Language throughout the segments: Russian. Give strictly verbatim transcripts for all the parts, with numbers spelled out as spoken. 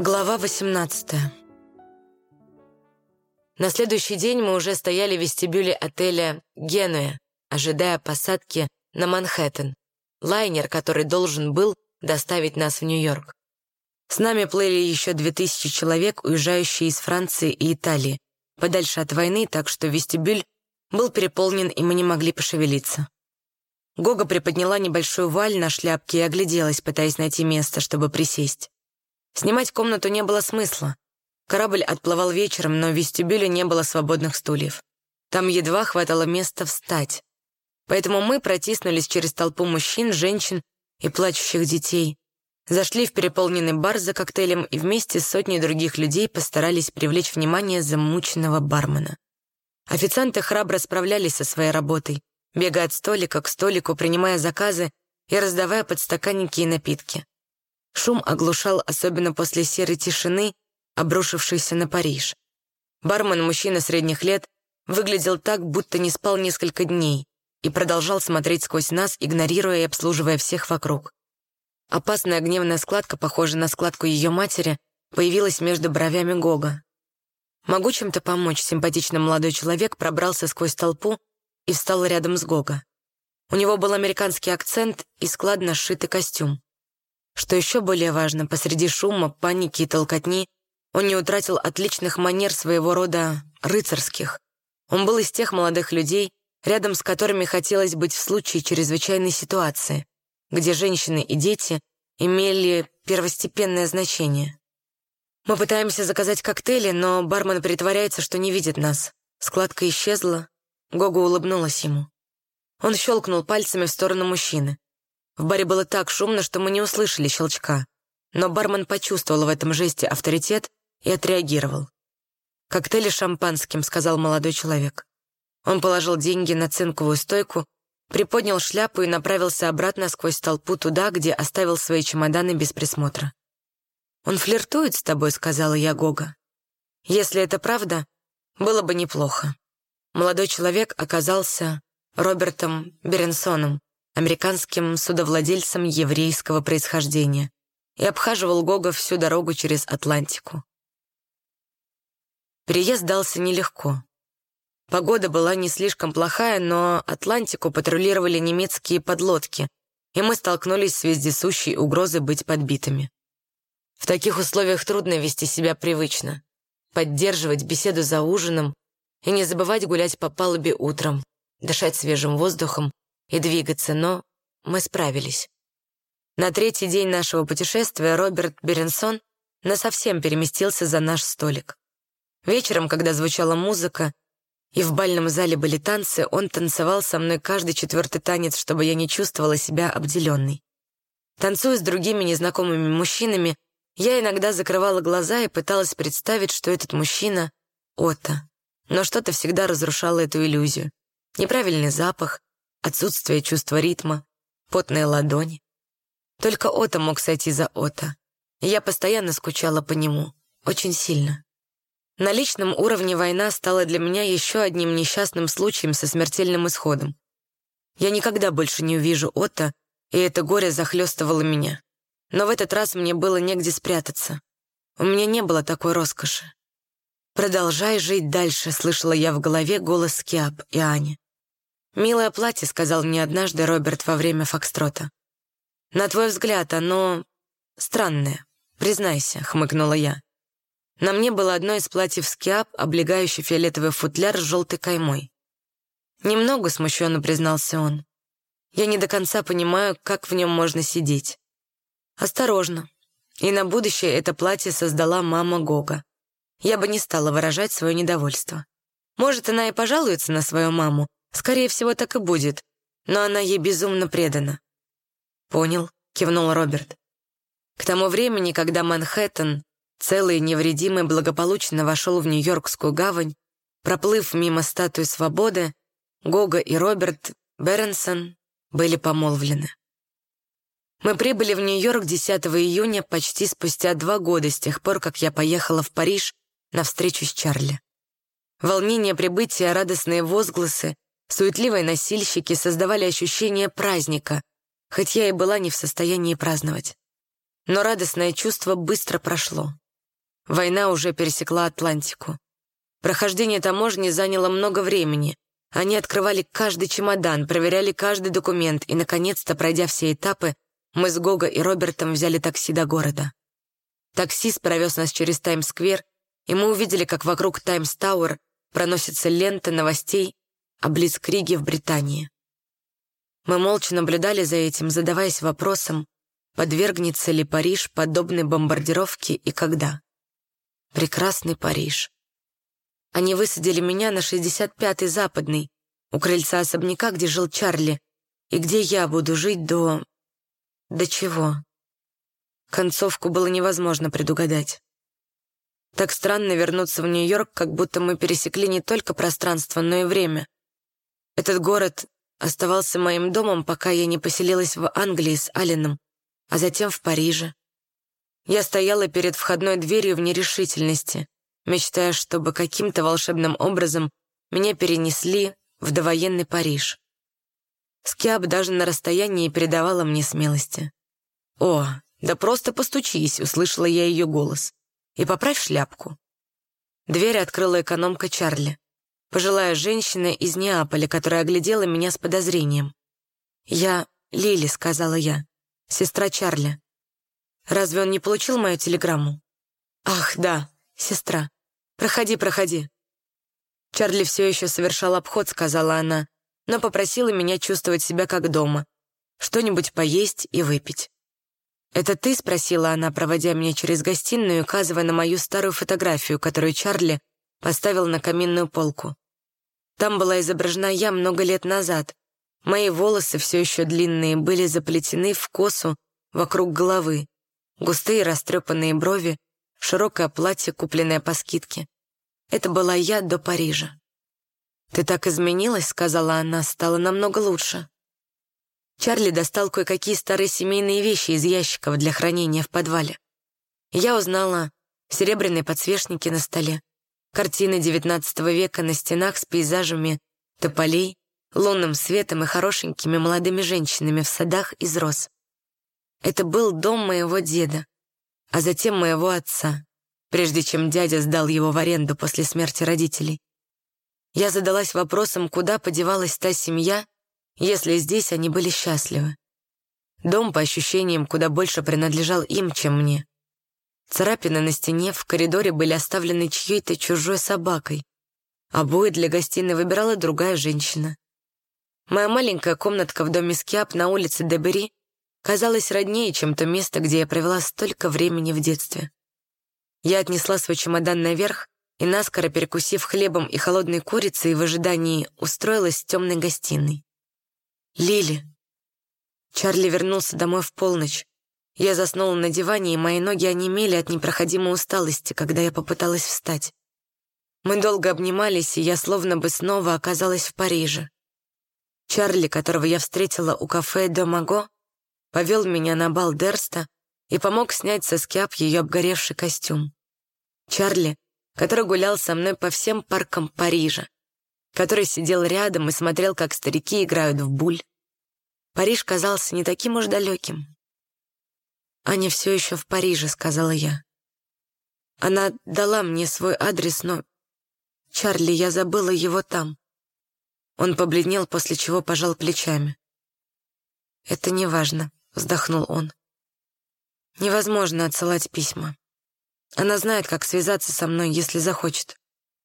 Глава восемнадцатая. На следующий день мы уже стояли в вестибюле отеля «Генуя», ожидая посадки на Манхэттен, лайнер, который должен был доставить нас в Нью-Йорк. С нами плыли еще две тысячи человек, уезжающие из Франции и Италии, подальше от войны, так что вестибюль был переполнен, и мы не могли пошевелиться. Гога приподняла небольшую вуаль на шляпке и огляделась, пытаясь найти место, чтобы присесть. Снимать комнату не было смысла. Корабль отплывал вечером, но в вестибюле не было свободных стульев. Там едва хватало места встать. Поэтому мы протиснулись через толпу мужчин, женщин и плачущих детей, зашли в переполненный бар за коктейлем и вместе с сотней других людей постарались привлечь внимание замученного бармена. Официанты храбро справлялись со своей работой, бегая от столика к столику, принимая заказы и раздавая подстаканники и напитки. Шум оглушал, особенно после серой тишины, обрушившейся на Париж. Бармен, мужчина средних лет, выглядел так, будто не спал несколько дней, и продолжал смотреть сквозь нас, игнорируя и обслуживая всех вокруг. Опасная гневная складка, похожая на складку ее матери, появилась между бровями Гога. «Могу чем-то помочь?» Симпатичный молодой человек пробрался сквозь толпу и встал рядом с Гого. У него был американский акцент и складно сшитый костюм. Что еще более важно, посреди шума, паники и толкотни он не утратил отличных манер, своего рода рыцарских. Он был из тех молодых людей, рядом с которыми хотелось быть в случае чрезвычайной ситуации, где женщины и дети имели первостепенное значение. Мы пытаемся заказать коктейли, но бармен притворяется, что не видит нас. Складка исчезла, Гога улыбнулась ему. Он щелкнул пальцами в сторону мужчины. В баре было так шумно, что мы не услышали щелчка, но бармен почувствовал в этом жесте авторитет и отреагировал. «Коктейли с шампанским», — сказал молодой человек. Он положил деньги на цинковую стойку, приподнял шляпу и направился обратно сквозь толпу туда, где оставил свои чемоданы без присмотра. «Он флиртует с тобой», — сказала я Гога. «Если это правда, было бы неплохо». Молодой человек оказался Робертом Беренсоном, американским судовладельцем еврейского происхождения, и обхаживал Гога всю дорогу через Атлантику. Переезд дался нелегко. Погода была не слишком плохая, но Атлантику патрулировали немецкие подлодки, и мы столкнулись с вездесущей угрозой быть подбитыми. В таких условиях трудно вести себя привычно, поддерживать беседу за ужином и не забывать гулять по палубе утром, дышать свежим воздухом и двигаться, но мы справились. На третий день нашего путешествия Роберт Беренсон насовсем переместился за наш столик. Вечером, когда звучала музыка, и в бальном зале были танцы, он танцевал со мной каждый четвертый танец, чтобы я не чувствовала себя обделенной. Танцуя с другими незнакомыми мужчинами, я иногда закрывала глаза и пыталась представить, что этот мужчина — Отто. Но что-то всегда разрушало эту иллюзию. Неправильный запах, отсутствие чувства ритма, потные ладони. Только Отто мог сойти за Отто. И я постоянно скучала по нему, очень сильно. На личном уровне война стала для меня еще одним несчастным случаем со смертельным исходом. Я никогда больше не увижу Отто, и это горе захлестывало меня. Но в этот раз мне было негде спрятаться. У меня не было такой роскоши. «Продолжай жить дальше», — слышала я в голове голос Скиап и Ани. «Милое платье», — сказал мне однажды Роберт во время фокстрота. «На твой взгляд, оно странное, признайся», — хмыкнула я. На мне было одно из платьев Скиап, облегающий фиолетовый футляр с желтой каймой. «Немного», — смущенно признался он. «Я не до конца понимаю, как в нем можно сидеть». «Осторожно. И на будущее это платье создала мама Гога. Я бы не стала выражать свое недовольство. Может, она и пожалуется на свою маму, скорее всего, так и будет, но она ей безумно предана». «Понял», — кивнул Роберт. К тому времени, когда Манхэттен, целый и невредимый, благополучно вошел в Нью-Йоркскую гавань, проплыв мимо статуи свободы, Гога и Роберт Беренсон были помолвлены. Мы прибыли в Нью-Йорк десятого июня, почти спустя два года с тех пор, как я поехала в Париж на встречу с Чарли. Волнение прибытия, радостные возгласы, суетливые носильщики создавали ощущение праздника, хоть я и была не в состоянии праздновать. Но радостное чувство быстро прошло. Война уже пересекла Атлантику. Прохождение таможни заняло много времени. Они открывали каждый чемодан, проверяли каждый документ, и, наконец-то, пройдя все этапы, мы с Гого и Робертом взяли такси до города. Таксист провез нас через Таймс-сквер, и мы увидели, как вокруг Таймс-тауэр проносится лента новостей о блицкриге в Британии. Мы молча наблюдали за этим, задаваясь вопросом, подвергнется ли Париж подобной бомбардировке и когда. Прекрасный Париж. Они высадили меня на шестьдесят пятой Западной, у крыльца особняка, где жил Чарли, и где я буду жить до... До чего? Концовку было невозможно предугадать. Так странно вернуться в Нью-Йорк, как будто мы пересекли не только пространство, но и время. Этот город оставался моим домом, пока я не поселилась в Англии с Алленом, а затем в Париже. Я стояла перед входной дверью в нерешительности, мечтая, чтобы каким-то волшебным образом меня перенесли в довоенный Париж. Скиаб даже на расстоянии передавала мне смелости. «О, да просто постучись», — услышала я ее голос. «И поправь шляпку». Дверь открыла экономка Чарли, пожилая женщина из Неаполя, которая оглядела меня с подозрением. «Я Лили», — сказала я, — «сестра Чарли». «Разве он не получил мою телеграмму?» «Ах, да, сестра. Проходи, проходи». «Чарли все еще совершал обход», — сказала она, но попросила меня чувствовать себя как дома, что-нибудь поесть и выпить. «Это ты?» — спросила она, проводя меня через гостиную и указывая на мою старую фотографию, которую Чарли поставил на каминную полку. Там была изображена я много лет назад. Мои волосы, все еще длинные, были заплетены в косу вокруг головы, густые растрепанные брови, широкое платье, купленное по скидке. Это была я до Парижа. «Ты так изменилась», — сказала она, — «стало намного лучше». Чарли достал кое-какие старые семейные вещи из ящиков для хранения в подвале. Я узнала серебряные подсвечники на столе, картины девятнадцатого века на стенах с пейзажами тополей, лунным светом и хорошенькими молодыми женщинами в садах из роз. Это был дом моего деда, а затем моего отца, прежде чем дядя сдал его в аренду после смерти родителей. Я задалась вопросом, куда подевалась та семья, если здесь они были счастливы. Дом, по ощущениям, куда больше принадлежал им, чем мне. Царапины на стене в коридоре были оставлены чьей-то чужой собакой. Обои для гостиной выбирала другая женщина. Моя маленькая комнатка в доме Скиаб на улице Дебери казалась роднее, чем то место, где я провела столько времени в детстве. Я отнесла свой чемодан наверх и, наскоро перекусив хлебом и холодной курицей, в ожидании устроилась в темной гостиной. «Лили». Чарли вернулся домой в полночь. Я заснула на диване, и мои ноги онемели от непроходимой усталости, когда я попыталась встать. Мы долго обнимались, и я словно бы снова оказалась в Париже. Чарли, которого я встретила у кафе «Де Маго», повел меня на бал Дерста и помог снять со Скиаб ее обгоревший костюм. Чарли, который гулял со мной по всем паркам Парижа, который сидел рядом и смотрел, как старики играют в буль. Париж казался не таким уж далеким. «Аня все еще в Париже», — сказала я. Она дала мне свой адрес, но... Чарли, я забыла его там. Он побледнел, после чего пожал плечами. «Это не важно», — вздохнул он. «Невозможно отсылать письма. Она знает, как связаться со мной, если захочет».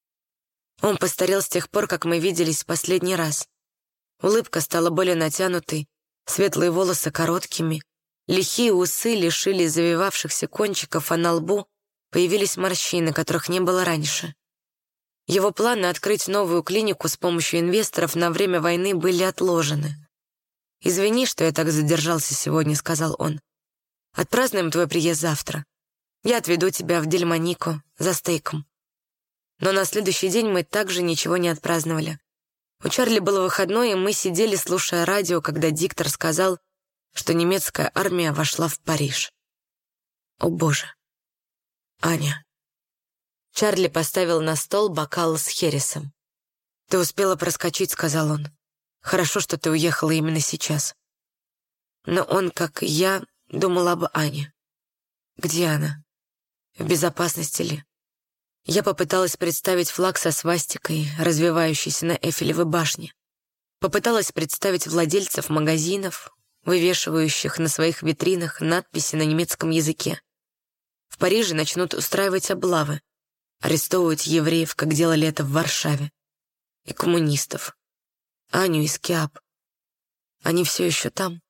Он постарел с тех пор, как мы виделись в последний раз. Улыбка стала более натянутой, светлые волосы короткими, лихие усы лишили завивавшихся кончиков, а на лбу появились морщины, которых не было раньше. Его планы открыть новую клинику с помощью инвесторов на время войны были отложены. «Извини, что я так задержался сегодня», — сказал он. «Отпразднуем твой приезд завтра. Я отведу тебя в Дельмонико за стейком». Но на следующий день мы также ничего не отпраздновали. У Чарли был выходной, и мы сидели, слушая радио, когда диктор сказал, что немецкая армия вошла в Париж. О, Боже. Аня. Чарли поставил на стол бокал с хересом. «Ты успела проскочить», — сказал он. «Хорошо, что ты уехала именно сейчас». Но он, как и я, думал об Ане. Где она? В безопасности ли? Я попыталась представить флаг со свастикой, развивающийся на Эйфелевой башне. Попыталась представить владельцев магазинов, вывешивающих на своих витринах надписи на немецком языке. В Париже начнут устраивать облавы, арестовывать евреев, как делали это в Варшаве, и коммунистов. Аню и Скиап. Они все еще там.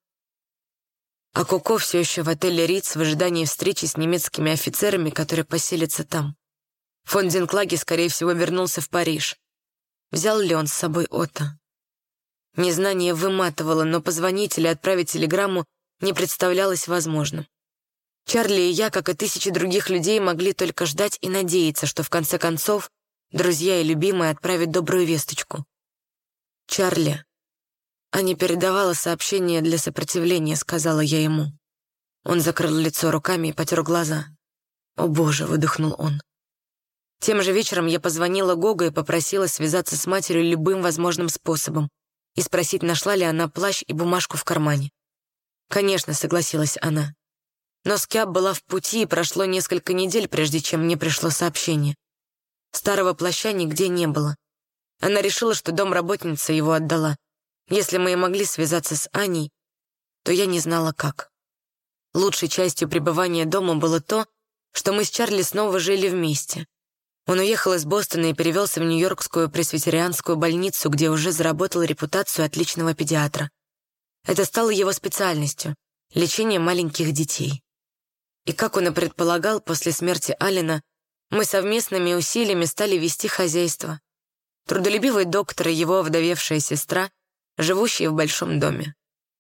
А Коко все еще в отеле Риц в ожидании встречи с немецкими офицерами, которые поселятся там. Фон Динклаге, скорее всего, вернулся в Париж. Взял ли он с собой Отто? Незнание выматывало, но позвонить или отправить телеграмму не представлялось возможным. Чарли и я, как и тысячи других людей, могли только ждать и надеяться, что в конце концов друзья и любимые отправят добрую весточку. «Чарли, а не передавала сообщение для сопротивления», — сказала я ему. Он закрыл лицо руками и потер глаза. «О боже», — выдохнул он. Тем же вечером я позвонила Гого и попросила связаться с матерью любым возможным способом и спросить, нашла ли она плащ и бумажку в кармане. «Конечно», — согласилась она. Но Скиап была в пути, и прошло несколько недель, прежде чем мне пришло сообщение. Старого плаща нигде не было. Она решила, что домработница его отдала. Если мы и могли связаться с Аней, то я не знала, как. Лучшей частью пребывания дома было то, что мы с Чарли снова жили вместе. Он уехал из Бостона и перевелся в Нью-Йоркскую пресвитерианскую больницу, где уже заработал репутацию отличного педиатра. Это стало его специальностью — лечение маленьких детей. И, как он и предполагал, после смерти Аллена мы совместными усилиями стали вести хозяйство. Трудолюбивый доктор и его овдовевшая сестра, живущие в большом доме.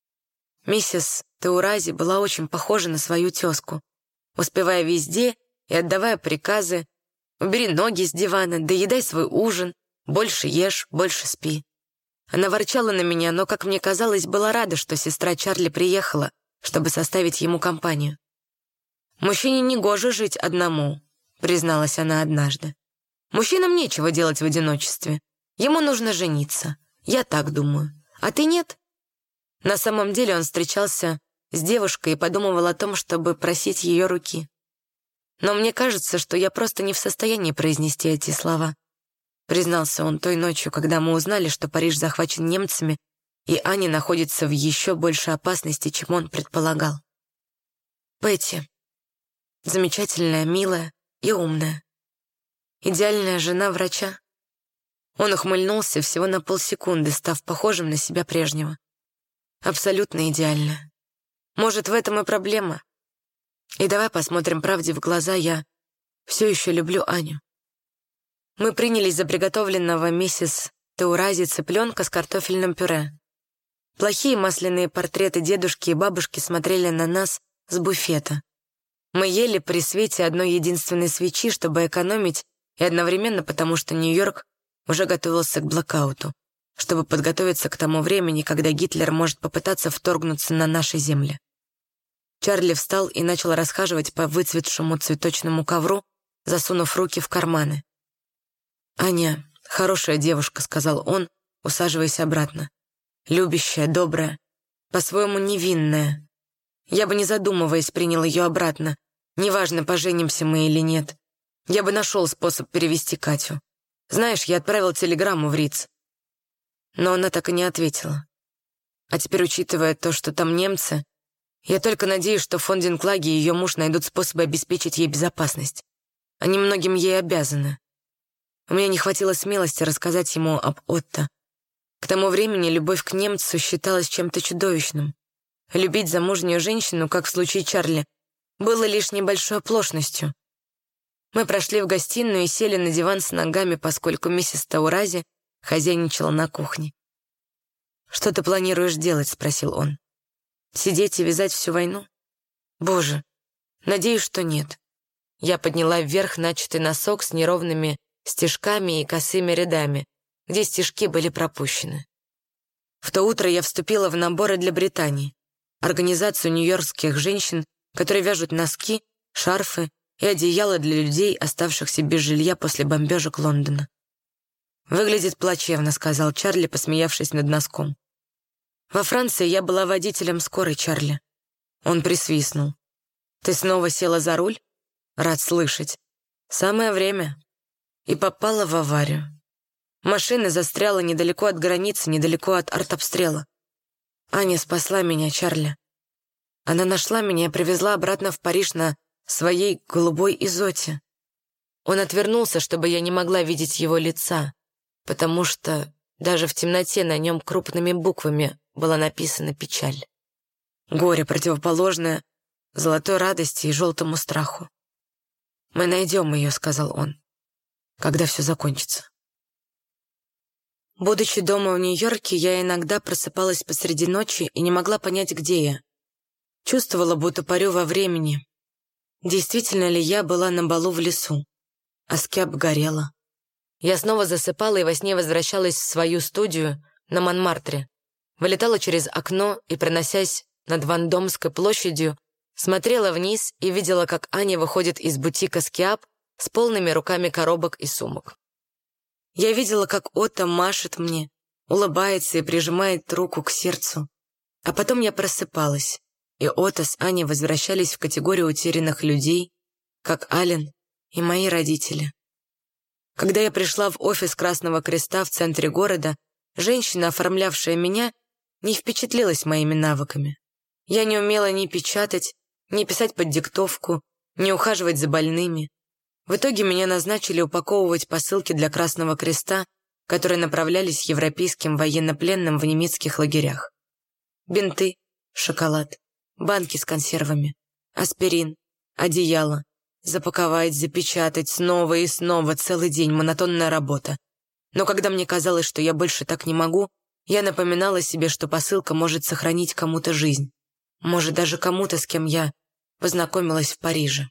Миссис Теурази была очень похожа на свою тезку, успевая везде и отдавая приказы: «Убери ноги с дивана, доедай свой ужин, больше ешь, больше спи». Она ворчала на меня, но, как мне казалось, была рада, что сестра Чарли приехала, чтобы составить ему компанию. «Мужчине негоже жить одному», — призналась она однажды. «Мужчинам нечего делать в одиночестве. Ему нужно жениться. Я так думаю. А ты нет?» На самом деле он встречался с девушкой и подумывал о том, чтобы просить ее руки. «Но мне кажется, что я просто не в состоянии произнести эти слова», признался он той ночью, когда мы узнали, что Париж захвачен немцами, и Аня находится в еще большей опасности, чем он предполагал. Пэтти. Замечательная, милая и умная. Идеальная жена врача. Он ухмыльнулся всего на полсекунды, став похожим на себя прежнего. Абсолютно идеальная. Может, в этом и проблема. И давай посмотрим правде в глаза, я все еще люблю Аню. Мы принялись за приготовленного миссис Теурази цыпленка с картофельным пюре. Плохие масляные портреты дедушки и бабушки смотрели на нас с буфета. Мы ели при свете одной единственной свечи, чтобы экономить, и одновременно потому, что Нью-Йорк уже готовился к блокауту, чтобы подготовиться к тому времени, когда Гитлер может попытаться вторгнуться на наши земли. Чарли встал и начал расхаживать по выцветшему цветочному ковру, засунув руки в карманы. «Аня, хорошая девушка», — сказал он, усаживаясь обратно. «Любящая, добрая, по-своему невинная. Я бы, не задумываясь, принял ее обратно. Неважно, поженимся мы или нет. Я бы нашел способ перевести Катю. Знаешь, я отправил телеграмму в Риц». Но она так и не ответила. А теперь, учитывая то, что там немцы, я только надеюсь, что фон Динклаге и ее муж найдут способы обеспечить ей безопасность. Они многим ей обязаны. У меня не хватило смелости рассказать ему об Отто. К тому времени любовь к немцу считалась чем-то чудовищным. Любить замужнюю женщину, как в случае Чарли, было лишь небольшой оплошностью. Мы прошли в гостиную и сели на диван с ногами, поскольку миссис Теурази хозяйничала на кухне. «Что ты планируешь делать?» — спросил он. «Сидеть и вязать всю войну? Боже, надеюсь, что нет». Я подняла вверх начатый носок с неровными стежками и косыми рядами, где стежки были пропущены. В то утро я вступила в наборы для Британии, организацию нью-йоркских женщин, которые вяжут носки, шарфы и одеяла для людей, оставшихся без жилья после бомбежек Лондона. «Выглядит плачевно», — сказал Чарли, посмеявшись над носком. «Во Франции я была водителем скорой, Чарли». Он присвистнул. «Ты снова села за руль? Рад слышать. Самое время. И попала в аварию. Машина застряла недалеко от границы, недалеко от артобстрела. Аня спасла меня, Чарли. Она нашла меня и привезла обратно в Париж на своей голубой изоте. Он отвернулся, чтобы я не могла видеть его лица, потому что даже в темноте на нем крупными буквами была написана печаль. Горе, противоположное золотой радости и желтому страху. «Мы найдем ее», — сказал он, — «когда все закончится». Будучи дома в Нью-Йорке, я иногда просыпалась посреди ночи и не могла понять, где я. Чувствовала, будто парю во времени. Действительно ли я была на балу в лесу? А Скиап горела. Я снова засыпала и во сне возвращалась в свою студию на Монмартре. Вылетала через окно и, проносясь над Вандомской площадью, смотрела вниз и видела, как Аня выходит из бутика Скиап с полными руками коробок и сумок. Я видела, как Отто машет мне, улыбается и прижимает руку к сердцу. А потом я просыпалась, и Отто с Аней возвращались в категорию утерянных людей, как Ален и мои родители. Когда я пришла в офис Красного Креста в центре города, женщина, оформлявшая меня, не впечатлилась моими навыками. Я не умела ни печатать, ни писать под диктовку, ни ухаживать за больными. В итоге меня назначили упаковывать посылки для Красного Креста, которые направлялись европейским военнопленным в немецких лагерях. Бинты, шоколад, банки с консервами, аспирин, одеяло. Запаковать, запечатать, снова и снова, целый день, монотонная работа. Но когда мне казалось, что я больше так не могу, я напоминала себе, что посылка может сохранить кому-то жизнь. Может, даже кому-то, с кем я познакомилась в Париже.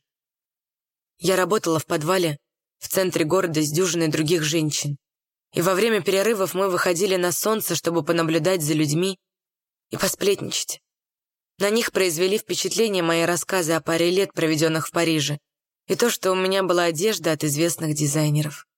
Я работала в подвале в центре города с дюжиной других женщин. И во время перерывов мы выходили на солнце, чтобы понаблюдать за людьми и посплетничать. На них произвели впечатление мои рассказы о паре лет, проведенных в Париже, и то, что у меня была одежда от известных дизайнеров.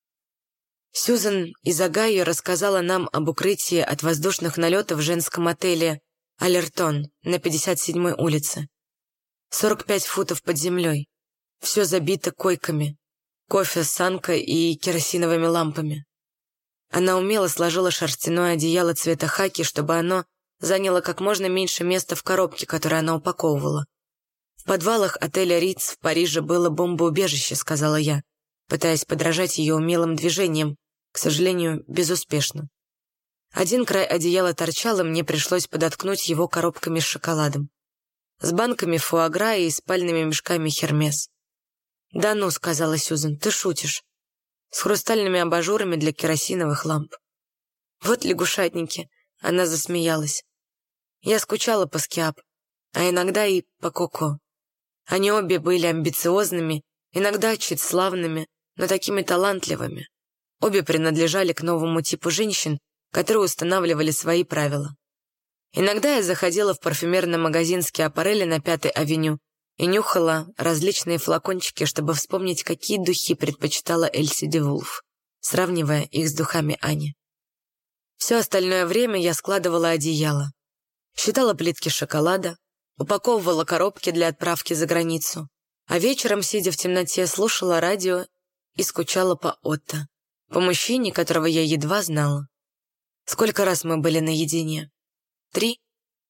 Сьюзан из Огайо рассказала нам об укрытии от воздушных налетов в женском отеле «Алертон» на пятьдесят седьмой улице. сорок пять футов под землей. Все забито койками, кофе с санкой и керосиновыми лампами. Она умело сложила шерстяное одеяло цвета хаки, чтобы оно заняло как можно меньше места в коробке, которую она упаковывала. «В подвалах отеля Ritz в Париже было бомбоубежище», — сказала я, пытаясь подражать ее умелым движениям, к сожалению, безуспешно. Один край одеяла торчал, и мне пришлось подоткнуть его коробками с шоколадом, с банками фуагра и спальными мешками Хермес. «Да ну», — сказала Сьюзан, — «ты шутишь. С хрустальными абажурами для керосиновых ламп». «Вот лягушатники», — она засмеялась. Я скучала по Скиап, а иногда и по Коко. Они обе были амбициозными, иногда тщеславными, но такими талантливыми. Обе принадлежали к новому типу женщин, которые устанавливали свои правила. Иногда я заходила в парфюмерный магазин Скиапарелли на Пятой авеню и нюхала различные флакончики, чтобы вспомнить, какие духи предпочитала Эльси де Вулф, сравнивая их с духами Ани. Все остальное время я складывала одеяло, считала плитки шоколада, упаковывала коробки для отправки за границу, а вечером, сидя в темноте, слушала радио и скучала по Отто, по мужчине, которого я едва знала. Сколько раз мы были наедине? Три?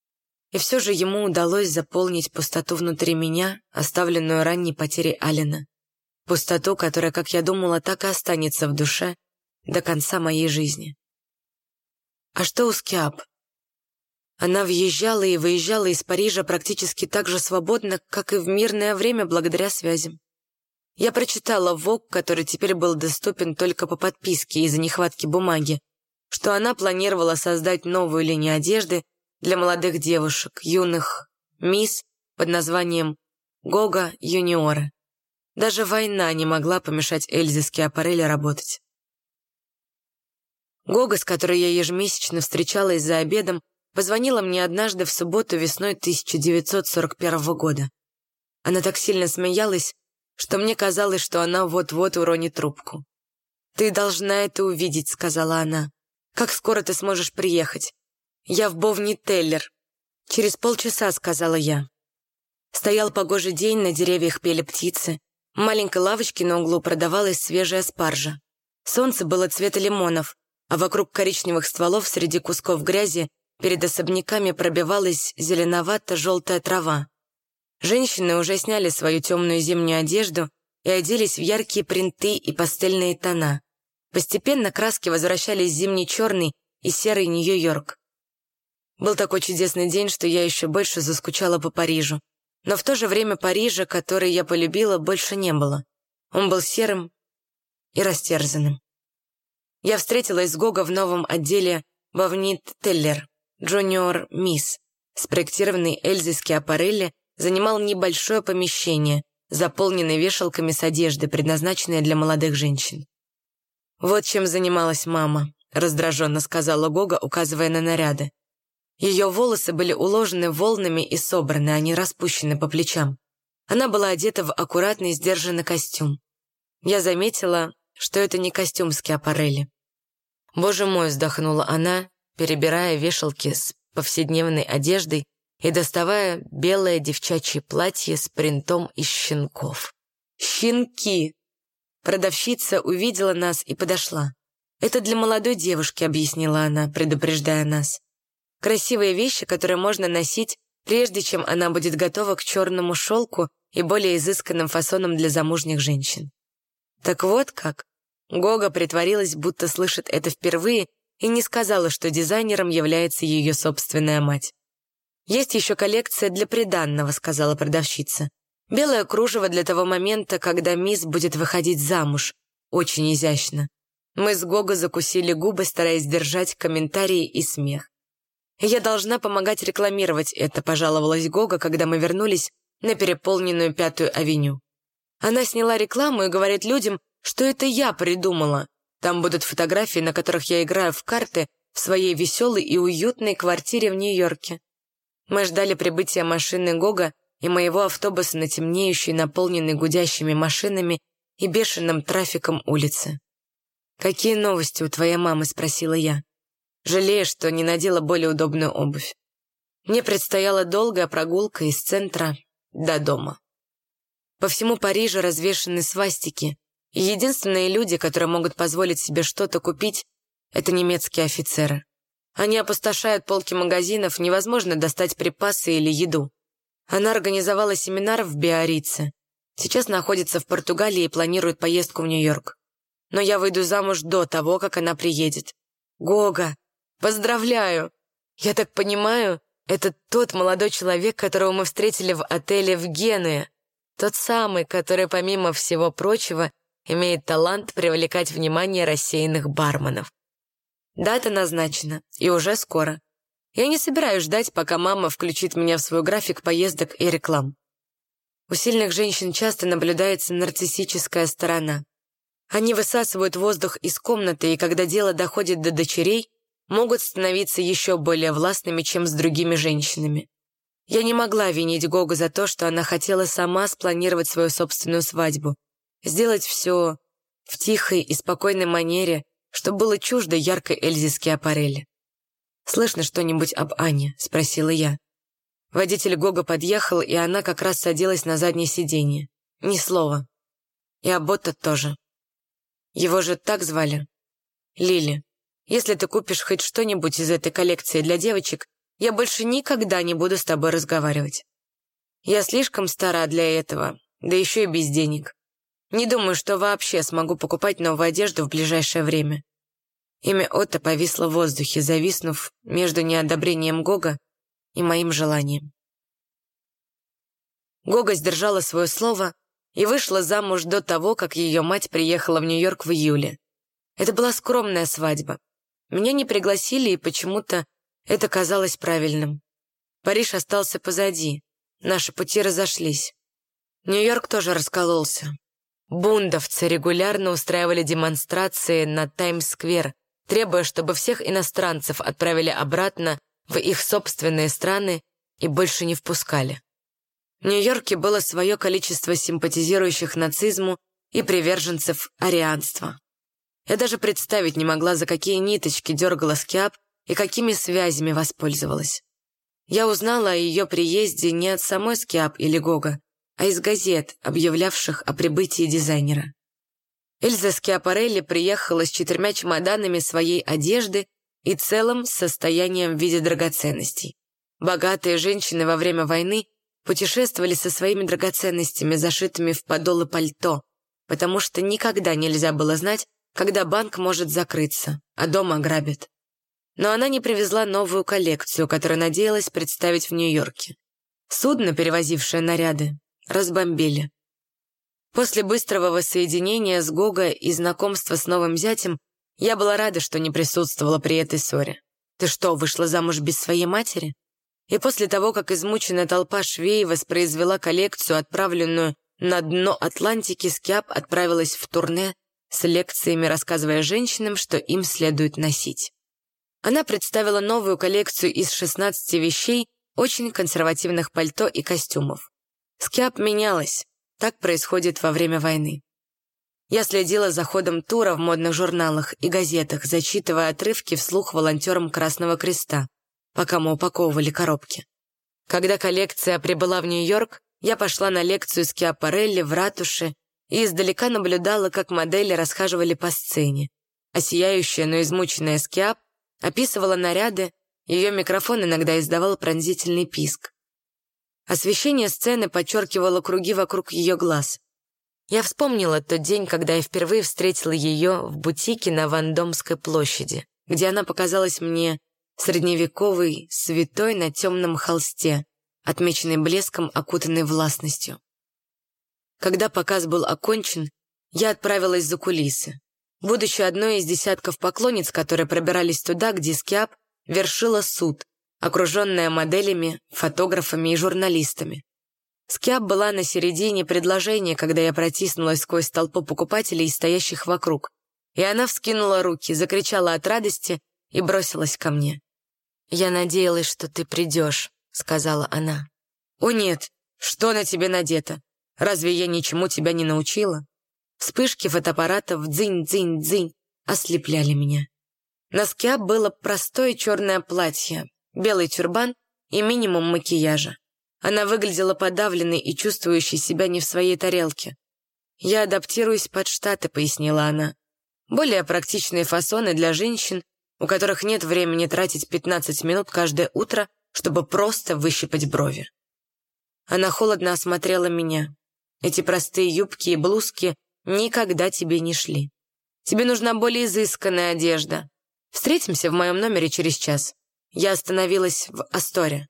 И все же ему удалось заполнить пустоту внутри меня, оставленную ранней потерей Алена. Пустоту, которая, как я думала, так и останется в душе до конца моей жизни. А что у Скиап? Она въезжала и выезжала из Парижа практически так же свободно, как и в мирное время благодаря связям. Я прочитала в Vogue, который теперь был доступен только по подписке из-за нехватки бумаги, что она планировала создать новую линию одежды для молодых девушек, юных мисс под названием «Гога Юниоры». Даже война не могла помешать Эльзе Скиапарелли работать. Гога, с которой я ежемесячно встречалась за обедом, позвонила мне однажды в субботу весной тысяча девятьсот сорок первого года. Она так сильно смеялась, что мне казалось, что она вот-вот уронит трубку. «Ты должна это увидеть», — сказала она. «Как скоро ты сможешь приехать? Я в Бовни-Теллер». «Через полчаса», — сказала я. Стоял погожий день, на деревьях пели птицы. В маленькой лавочке на углу продавалась свежая спаржа. Солнце было цвета лимонов, а вокруг коричневых стволов среди кусков грязи перед особняками пробивалась зеленовато-желтая трава. Женщины уже сняли свою темную зимнюю одежду и оделись в яркие принты и пастельные тона. Постепенно краски возвращались в зимний черный и серый Нью-Йорк. Был такой чудесный день, что я еще больше заскучала по Парижу. Но в то же время Парижа, который я полюбила, больше не было. Он был серым и растерзанным. Я встретилась с Гого в новом отделе Бавнит Теллер. Джуниор Мисс, спроектированный Эльзой Скиапарелли, занимал небольшое помещение, заполненное вешалками с одеждой, предназначенной для молодых женщин. «Вот чем занималась мама», — раздраженно сказала Гога, указывая на наряды. Ее волосы были уложены волнами и собраны, а не распущены по плечам. Она была одета в аккуратный, сдержанный костюм. Я заметила, что это не костюм Скиапарелли. «Боже мой», — вздохнула она, перебирая вешалки с повседневной одеждой и доставая белое девчачье платье с принтом из щенков. «Щенки!» Продавщица увидела нас и подошла. «Это для молодой девушки», — объяснила она, предупреждая нас. «Красивые вещи, которые можно носить, прежде чем она будет готова к черному шелку и более изысканным фасонам для замужних женщин». Так вот как. Гога притворилась, будто слышит это впервые, и не сказала, что дизайнером является ее собственная мать. «Есть еще коллекция для приданного», — сказала продавщица. «Белое кружево для того момента, когда мисс будет выходить замуж. Очень изящно». Мы с Гого закусили губы, стараясь держать комментарии и смех. «Я должна помогать рекламировать это», — пожаловалась Гога, когда мы вернулись на переполненную Пятую авеню. Она сняла рекламу и говорит людям, что это я придумала. Там будут фотографии, на которых я играю в карты в своей веселой и уютной квартире в Нью-Йорке. Мы ждали прибытия машины Гога и моего автобуса на темнеющей, наполненной гудящими машинами и бешеным трафиком улице. «Какие новости у твоей мамы?» — спросила я, жалея, что не надела более удобную обувь. Мне предстояла долгая прогулка из центра до дома. По всему Парижу развешаны свастики, и единственные люди, которые могут позволить себе что-то купить, это немецкие офицеры. Они опустошают полки магазинов, невозможно достать припасы или еду. Она организовала семинар в Биаррице. Сейчас находится в Португалии и планирует поездку в Нью-Йорк. Но я выйду замуж до того, как она приедет. Гога, поздравляю! Я так понимаю, это тот молодой человек, которого мы встретили в отеле в Генуе. Тот самый, который, помимо всего прочего, имеет талант привлекать внимание рассеянных барменов. Дата назначена, и уже скоро. Я не собираюсь ждать, пока мама включит меня в свой график поездок и реклам. У сильных женщин часто наблюдается нарциссическая сторона. Они высасывают воздух из комнаты, и когда дело доходит до дочерей, могут становиться еще более властными, чем с другими женщинами. Я не могла винить Гогу за то, что она хотела сама спланировать свою собственную свадьбу, сделать все в тихой и спокойной манере, что было чуждо яркой Эльзе Скиапарелли. «Слышно что-нибудь об Ане?» — спросила я. Водитель Гога подъехал, и она как раз садилась на заднее сиденье. Ни слова. И Абботта тоже. Его же так звали? Лили, если ты купишь хоть что-нибудь из этой коллекции для девочек, я больше никогда не буду с тобой разговаривать. Я слишком стара для этого, да еще и без денег. Не думаю, что вообще смогу покупать новую одежду в ближайшее время». Имя Отто повисло в воздухе, зависнув между неодобрением Гога и моим желанием. Гога сдержала свое слово и вышла замуж до того, как ее мать приехала в Нью-Йорк в июле. Это была скромная свадьба. Меня не пригласили, и почему-то это казалось правильным. Париж остался позади, наши пути разошлись. Нью-Йорк тоже раскололся. Бундовцы регулярно устраивали демонстрации на Таймс-сквер, требуя, чтобы всех иностранцев отправили обратно в их собственные страны и больше не впускали. В Нью-Йорке было свое количество симпатизирующих нацизму и приверженцев арианства. Я даже представить не могла, за какие ниточки дергала Скиап и какими связями воспользовалась. Я узнала о ее приезде не от самой Скиап или Гога, а из газет, объявлявших о прибытии дизайнера. Эльза Скиапарелли приехала с четырьмя чемоданами своей одежды и целым состоянием в виде драгоценностей. Богатые женщины во время войны путешествовали со своими драгоценностями, зашитыми в подолы пальто, потому что никогда нельзя было знать, когда банк может закрыться, а дом ограбят. Но она не привезла новую коллекцию, которую надеялась представить в Нью-Йорке. Судно, перевозившее наряды, разбомбили. После быстрого воссоединения с Гого и знакомства с новым зятем я была рада, что не присутствовала при этой ссоре. «Ты что, вышла замуж без своей матери?» И после того, как измученная толпа швей воспроизвела коллекцию, отправленную на дно Атлантики, Скиап отправилась в турне с лекциями, рассказывая женщинам, что им следует носить. Она представила новую коллекцию из шестнадцати вещей, очень консервативных пальто и костюмов. Скиап менялась. Так происходит во время войны. Я следила за ходом тура в модных журналах и газетах, зачитывая отрывки вслух волонтерам Красного Креста, пока мы упаковывали коробки. Когда коллекция прибыла в Нью-Йорк, я пошла на лекцию Скиапарелли в ратуше и издалека наблюдала, как модели расхаживали по сцене, а сияющая, но измученная Скиап описывала наряды, ее микрофон иногда издавал пронзительный писк. Освещение сцены подчеркивало круги вокруг ее глаз. Я вспомнила тот день, когда я впервые встретила ее в бутике на Вандомской площади, где она показалась мне средневековой, святой на темном холсте, отмеченной блеском, окутанной властностью. Когда показ был окончен, я отправилась за кулисы, будучи одной из десятков поклонниц, которые пробирались туда, где Скиап вершила суд, окруженная моделями, фотографами и журналистами. Скиап была на середине предложения, когда я протиснулась сквозь толпу покупателей, стоящих вокруг, и она вскинула руки, закричала от радости и бросилась ко мне. «Я надеялась, что ты придешь», — сказала она. «О нет, что на тебе надето? Разве я ничему тебя не научила?» Вспышки фотоаппаратов дзынь-дзынь-дзынь ослепляли меня. На Скиап было простое черное платье, белый тюрбан и минимум макияжа. Она выглядела подавленной и чувствующей себя не в своей тарелке. «Я адаптируюсь под штаты», — пояснила она. «Более практичные фасоны для женщин, у которых нет времени тратить пятнадцать минут каждое утро, чтобы просто выщипать брови». Она холодно осмотрела меня. «Эти простые юбки и блузки никогда тебе не шли. Тебе нужна более изысканная одежда. Встретимся в моем номере через час». Я остановилась в Асторе.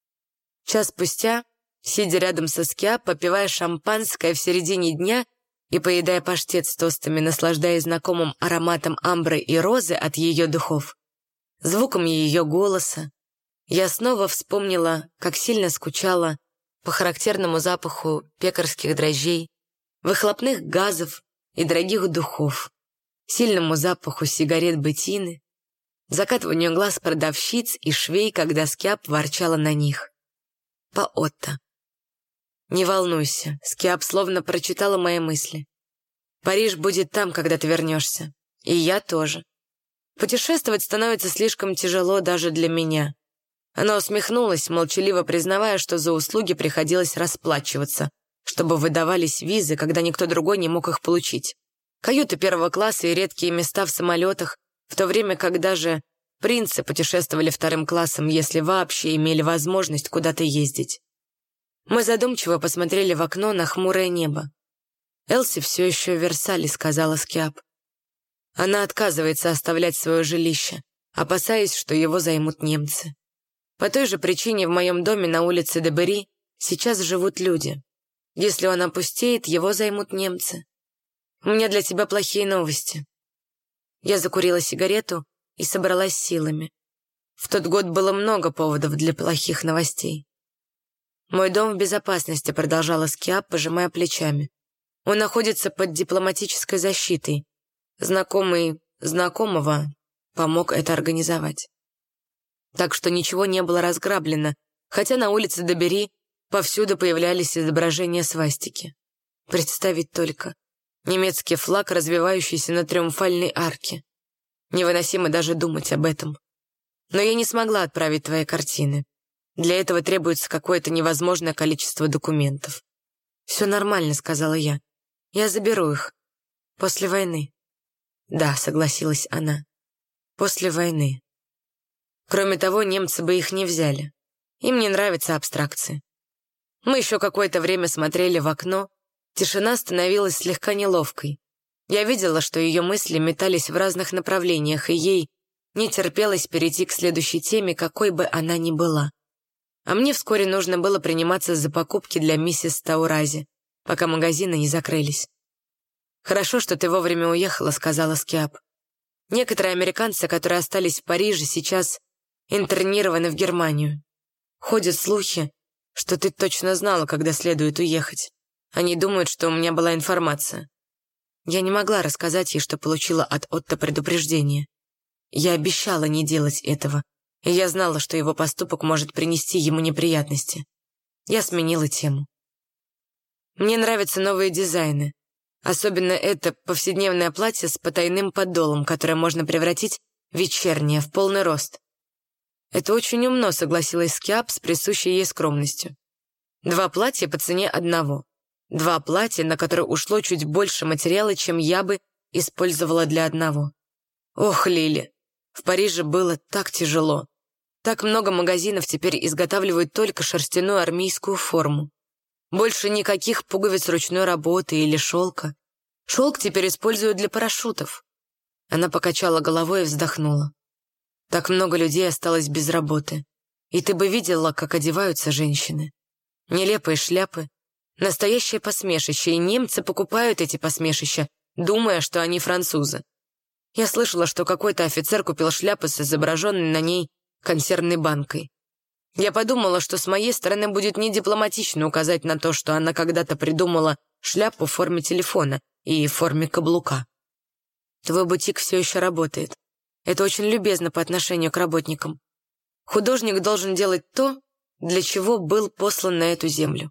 Час спустя, сидя рядом со Скиап, попивая шампанское в середине дня и поедая паштет с тостами, наслаждаясь знакомым ароматом амбры и розы от ее духов, звуком ее голоса, я снова вспомнила, как сильно скучала по характерному запаху пекарских дрожжей, выхлопных газов и дорогих духов, сильному запаху сигарет Беттины, закатыванию глаз продавщиц и швей, когда Скиап ворчала на них. По Отто. «Не волнуйся», — Скиап словно прочитала мои мысли. «Париж будет там, когда ты вернешься. И я тоже. Путешествовать становится слишком тяжело даже для меня». Она усмехнулась, молчаливо признавая, что за услуги приходилось расплачиваться, чтобы выдавались визы, когда никто другой не мог их получить. Каюты первого класса и редкие места в самолетах, в то время как даже принцы путешествовали вторым классом, если вообще имели возможность куда-то ездить. Мы задумчиво посмотрели в окно на хмурое небо. «Элси все еще в Версале», — сказала Скиап. Она отказывается оставлять свое жилище, опасаясь, что его займут немцы. По той же причине в моем доме на улице де Бери сейчас живут люди. Если он опустеет, его займут немцы. У меня для тебя плохие новости. Я закурила сигарету и собралась силами. В тот год было много поводов для плохих новостей. «Мой дом в безопасности», — продолжала Скиап, пожимая плечами. «Он находится под дипломатической защитой. Знакомый знакомого помог это организовать. Так что ничего не было разграблено, хотя на улице де Бери повсюду появлялись изображения свастики. Представить только. Немецкий флаг, развивающийся на триумфальной арке. Невыносимо даже думать об этом. Но я не смогла отправить твои картины. Для этого требуется какое-то невозможное количество документов. «Все нормально», — сказала я. «Я заберу их. После войны». «Да», — согласилась она. «После войны». Кроме того, немцы бы их не взяли. Им не нравятся абстракции. Мы еще какое-то время смотрели в окно. Тишина становилась слегка неловкой. Я видела, что ее мысли метались в разных направлениях, и ей не терпелось перейти к следующей теме, какой бы она ни была. А мне вскоре нужно было приниматься за покупки для миссис Таурази, пока магазины не закрылись. «Хорошо, что ты вовремя уехала», — сказала Скиап. «Некоторые американцы, которые остались в Париже, сейчас интернированы в Германию. Ходят слухи, что ты точно знала, когда следует уехать. Они думают, что у меня была информация». Я не могла рассказать ей, что получила от Отто предупреждение. Я обещала не делать этого, и я знала, что его поступок может принести ему неприятности. Я сменила тему. «Мне нравятся новые дизайны. Особенно это повседневное платье с потайным подолом, которое можно превратить в вечернее, в полный рост». «Это очень умно», — согласилась Скиап с присущей ей скромностью. «Два платья по цене одного. Два платья, на которые ушло чуть больше материала, чем я бы использовала для одного. Ох, Лили, в Париже было так тяжело. Так много магазинов теперь изготавливают только шерстяную армейскую форму. Больше никаких пуговиц ручной работы или шелка. Шелк теперь используют для парашютов». Она покачала головой и вздохнула. «Так много людей осталось без работы. И ты бы видела, как одеваются женщины. Нелепые шляпы, настоящее посмешище, и немцы покупают эти посмешища, думая, что они французы. Я слышала, что какой-то офицер купил шляпу с изображенной на ней консервной банкой. Я подумала, что с моей стороны будет недипломатично указать на то, что она когда-то придумала шляпу в форме телефона и в форме каблука. Твой бутик все еще работает. Это очень любезно по отношению к работникам. Художник должен делать то, для чего был послан на эту землю.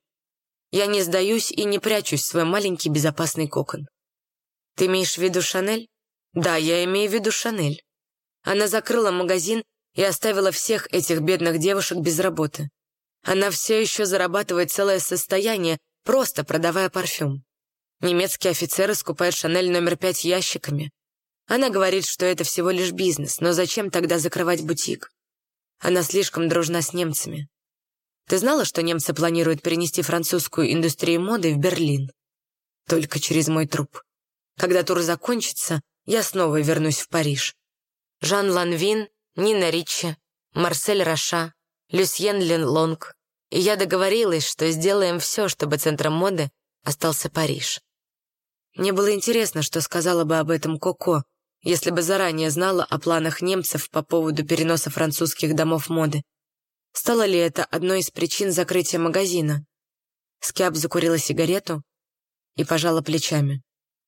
Я не сдаюсь и не прячусь в свой маленький безопасный кокон». «Ты имеешь в виду Шанель?» «Да, я имею в виду Шанель. Она закрыла магазин и оставила всех этих бедных девушек без работы. Она все еще зарабатывает целое состояние, просто продавая парфюм. Немецкие офицеры скупают Шанель номер пять ящиками. Она говорит, что это всего лишь бизнес, но зачем тогда закрывать бутик? Она слишком дружна с немцами. Ты знала, что немцы планируют перенести французскую индустрию моды в Берлин? Только через мой труп. Когда тур закончится, я снова вернусь в Париж. Жан Ланвин, Нина Ричи, Марсель Роша, Люсьен Ленлонг. И я договорилась, что сделаем все, чтобы центром моды остался Париж. Мне было интересно, что сказала бы об этом Коко, если бы заранее знала о планах немцев по поводу переноса французских домов моды. Стало ли это одной из причин закрытия магазина? Скиап закурила сигарету и пожала плечами.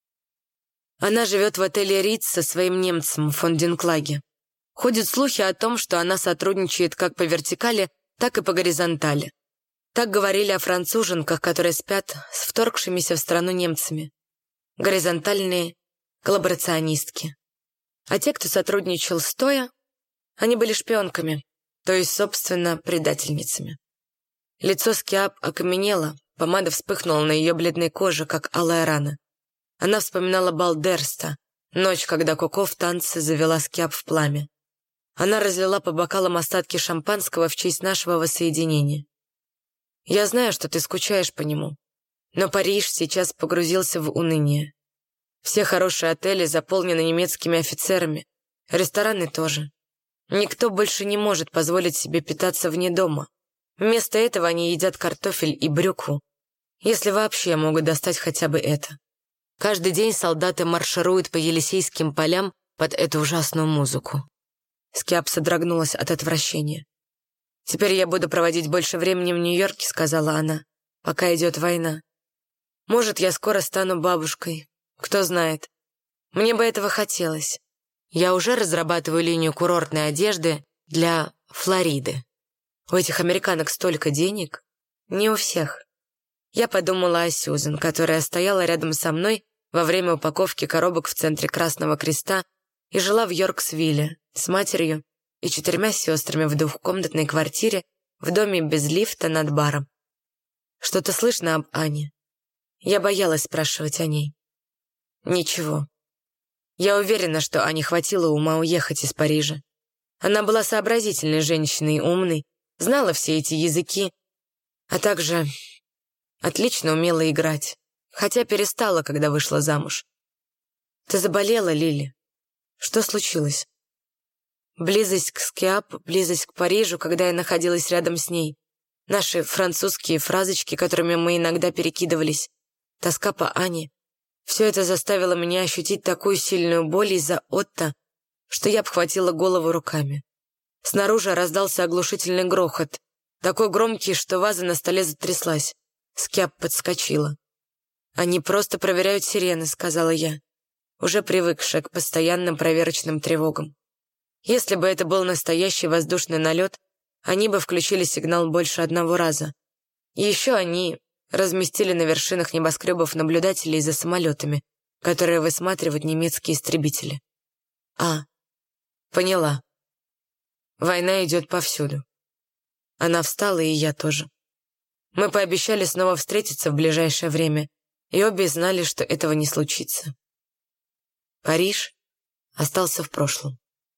Она живет в отеле Риц со своим немцем фон Динклаге. Ходят слухи о том, что она сотрудничает как по вертикали, так и по горизонтали. Так говорили о француженках, которые спят с вторгшимися в страну немцами. Горизонтальные коллаборационистки. А те, кто сотрудничал стоя, они были шпионками, то есть, собственно, предательницами. Лицо Скиап окаменело, помада вспыхнула на ее бледной коже, как алая рана. Она вспоминала бал Дерста, ночь, когда Коко в танце завела Скиап в пламя. Она разлила по бокалам остатки шампанского в честь нашего воссоединения. «Я знаю, что ты скучаешь по нему, но Париж сейчас погрузился в уныние. Все хорошие отели заполнены немецкими офицерами, рестораны тоже. Никто больше не может позволить себе питаться вне дома. Вместо этого они едят картофель и брюкву, если вообще могут достать хотя бы это. Каждый день солдаты маршируют по Елисейским полям под эту ужасную музыку». Скиап содрогнулась от отвращения. «Теперь я буду проводить больше времени в Нью-Йорке», — сказала она, — «пока идет война. Может, я скоро стану бабушкой. Кто знает. Мне бы этого хотелось. Я уже разрабатываю линию курортной одежды для Флориды. У этих американок столько денег. Не у всех. Я подумала о Сьюзен, которая стояла рядом со мной во время упаковки коробок в центре Красного Креста и жила в Йорксвилле с матерью и четырьмя сестрами в двухкомнатной квартире в доме без лифта над баром. Что-то слышно об Ане? Я боялась спрашивать о ней. Ничего. Я уверена, что Ане хватило ума уехать из Парижа. Она была сообразительной женщиной, умной, знала все эти языки, а также отлично умела играть, хотя перестала, когда вышла замуж. Ты заболела, Лили? Что случилось? Близость к Скиап, близость к Парижу, когда я находилась рядом с ней. Наши французские фразочки, которыми мы иногда перекидывались. Тоска по Ане. Все это заставило меня ощутить такую сильную боль из-за Отто, что я обхватила голову руками. Снаружи раздался оглушительный грохот, такой громкий, что ваза на столе затряслась. Скиап подскочила. «Они просто проверяют сирены», — сказала я, уже привыкшая к постоянным проверочным тревогам. Если бы это был настоящий воздушный налет, они бы включили сигнал больше одного раза. И еще они разместили на вершинах небоскребов наблюдателей за самолетами, которые высматривают немецкие истребители. А, поняла. Война идет повсюду. Она встала, и я тоже. Мы пообещали снова встретиться в ближайшее время, и обе знали, что этого не случится. Париж остался в прошлом.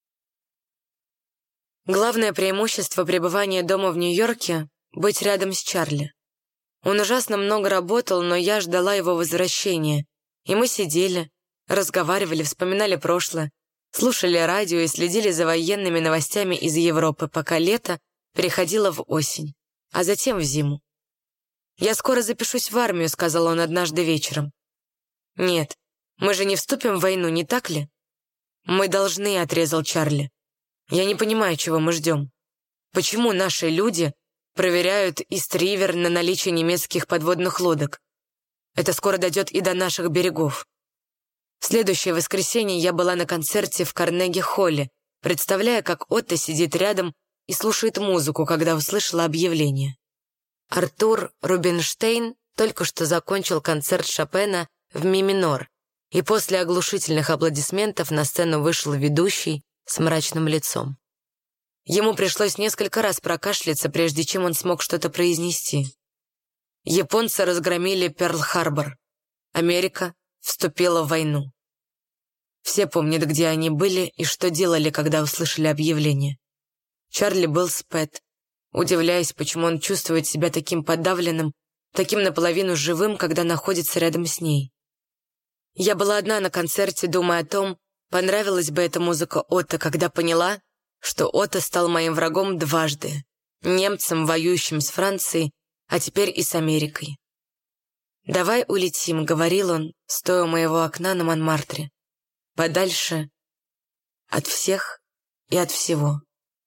Главное преимущество пребывания дома в Нью-Йорке — быть рядом с Чарли. Он ужасно много работал, но я ждала его возвращения, и мы сидели, разговаривали, вспоминали прошлое, слушали радио и следили за военными новостями из Европы, пока лето переходило в осень, а затем в зиму. «Я скоро запишусь в армию», — сказал он однажды вечером. «Нет, мы же не вступим в войну, не так ли?» «Мы должны», — отрезал Чарли. «Я не понимаю, чего мы ждем. Почему наши люди проверяют Ист-Ривер на наличие немецких подводных лодок? Это скоро дойдет и до наших берегов». В следующее воскресенье я была на концерте в Карнеги-холле, представляя, как Отто сидит рядом и слушает музыку, когда услышала объявление. Артур Рубинштейн только что закончил концерт Шопена в ми минор, и после оглушительных аплодисментов на сцену вышел ведущий с мрачным лицом. Ему пришлось несколько раз прокашляться, прежде чем он смог что-то произнести. Японцы разгромили Перл-Харбор. Америка вступила в войну. Все помнят, где они были и что делали, когда услышали объявление. Чарли был с Пэт, удивляясь, почему он чувствует себя таким подавленным, таким наполовину живым, когда находится рядом с ней. Я была одна на концерте, думая о том, понравилась бы эта музыка Отто, когда поняла, что Отто стал моим врагом дважды, немцем, воюющим с Францией, а теперь и с Америкой. «Давай улетим», — говорил он, стоя у моего окна на Монмартре, подальше от всех и от всего.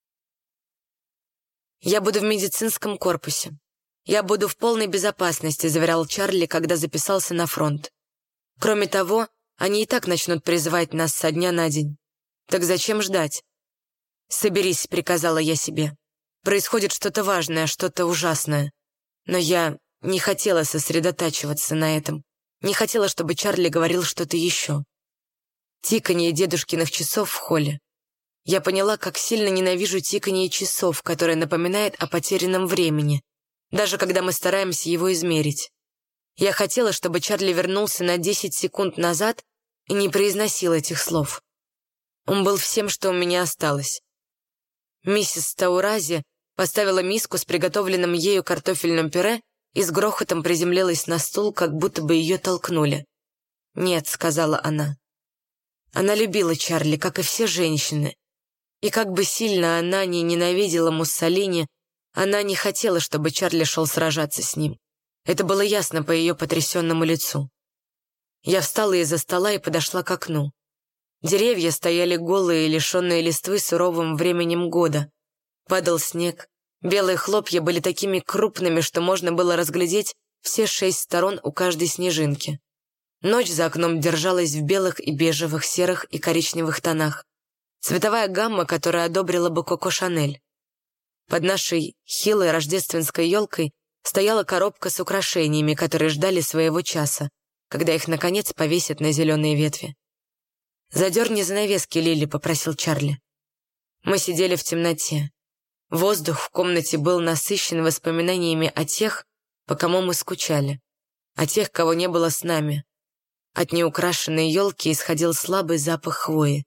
«Я буду в медицинском корпусе. Я буду в полной безопасности», — заверял Чарли, когда записался на фронт. «Кроме того, они и так начнут призывать нас со дня на день. Так зачем ждать?» «Соберись», — приказала я себе. «Происходит что-то важное, что-то ужасное». Но я не хотела сосредотачиваться на этом. Не хотела, чтобы Чарли говорил что-то еще. Тиканье дедушкиных часов в холле. Я поняла, как сильно ненавижу тиканье часов, которое напоминает о потерянном времени, даже когда мы стараемся его измерить. Я хотела, чтобы Чарли вернулся на десять секунд назад и не произносил этих слов. Он был всем, что у меня осталось. Миссис Таурази поставила миску с приготовленным ею картофельным пюре и с грохотом приземлилась на стул, как будто бы ее толкнули. «Нет», — сказала она. Она любила Чарли, как и все женщины. И как бы сильно она не ненавидела Муссолини, она не хотела, чтобы Чарли шел сражаться с ним. Это было ясно по ее потрясенному лицу. Я встала из-за стола и подошла к окну. Деревья стояли голые, лишенные листвы суровым временем года. Падал снег. Белые хлопья были такими крупными, что можно было разглядеть все шесть сторон у каждой снежинки. Ночь за окном держалась в белых и бежевых, серых и коричневых тонах. Цветовая гамма, которую одобрила бы Коко Шанель. Под нашей хилой рождественской елкой стояла коробка с украшениями, которые ждали своего часа, когда их, наконец, повесят на зеленые ветви. «Задерни занавески, Лили», — попросил Чарли. Мы сидели в темноте. Воздух в комнате был насыщен воспоминаниями о тех, по кому мы скучали. о тех, кого не было с нами. От неукрашенной елки исходил слабый запах хвои.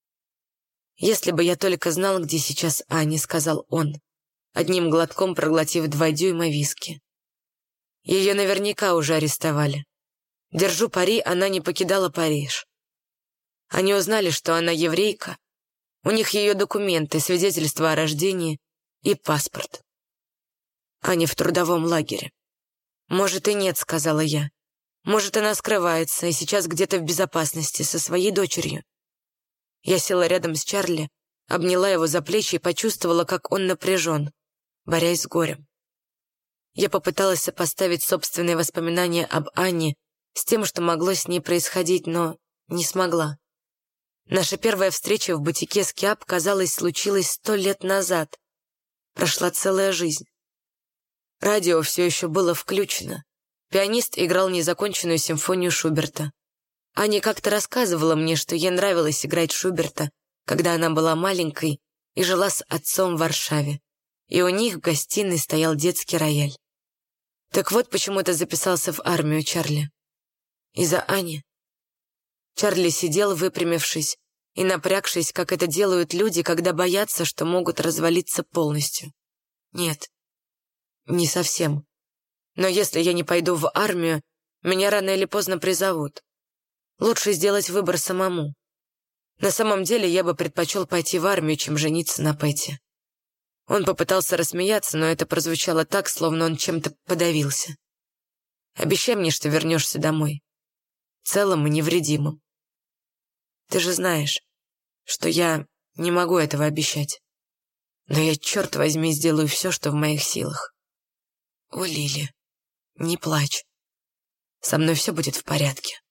«Если бы я только знал, где сейчас Аня», — сказал он, одним глотком проглотив два дюйма виски. «Ее наверняка уже арестовали. Держу пари, она не покидала Париж. Они узнали, что она еврейка. У них ее документы, свидетельство о рождении и паспорт. Аня в трудовом лагере». «Может и нет», — сказала я. «Может, она скрывается и сейчас где-то в безопасности со своей дочерью». Я села рядом с Чарли, обняла его за плечи и почувствовала, как он напряжен, борясь с горем. Я попыталась сопоставить собственные воспоминания об Анне с тем, что могло с ней происходить, но не смогла. Наша первая встреча в бутике Скиап, казалось, случилась сто лет назад. Прошла целая жизнь. Радио все еще было включено. Пианист играл незаконченную симфонию Шуберта. Аня как-то рассказывала мне, что ей нравилось играть Шуберта, когда она была маленькой и жила с отцом в Варшаве. И у них в гостиной стоял детский рояль. Так вот почему ты записался в армию, Чарли. Из-за Ани. Чарли сидел, выпрямившись и напрягшись, как это делают люди, когда боятся, что могут развалиться полностью. Нет, не совсем. Но если я не пойду в армию, меня рано или поздно призовут. Лучше сделать выбор самому. На самом деле я бы предпочел пойти в армию, чем жениться на Пэти. Он попытался рассмеяться, но это прозвучало так, словно он чем-то подавился. Обещай мне, что вернешься домой. Целым и невредимым. Ты же знаешь, что я не могу этого обещать. Но я, черт возьми, сделаю все, что в моих силах. О, Лили, не плачь. Со мной все будет в порядке.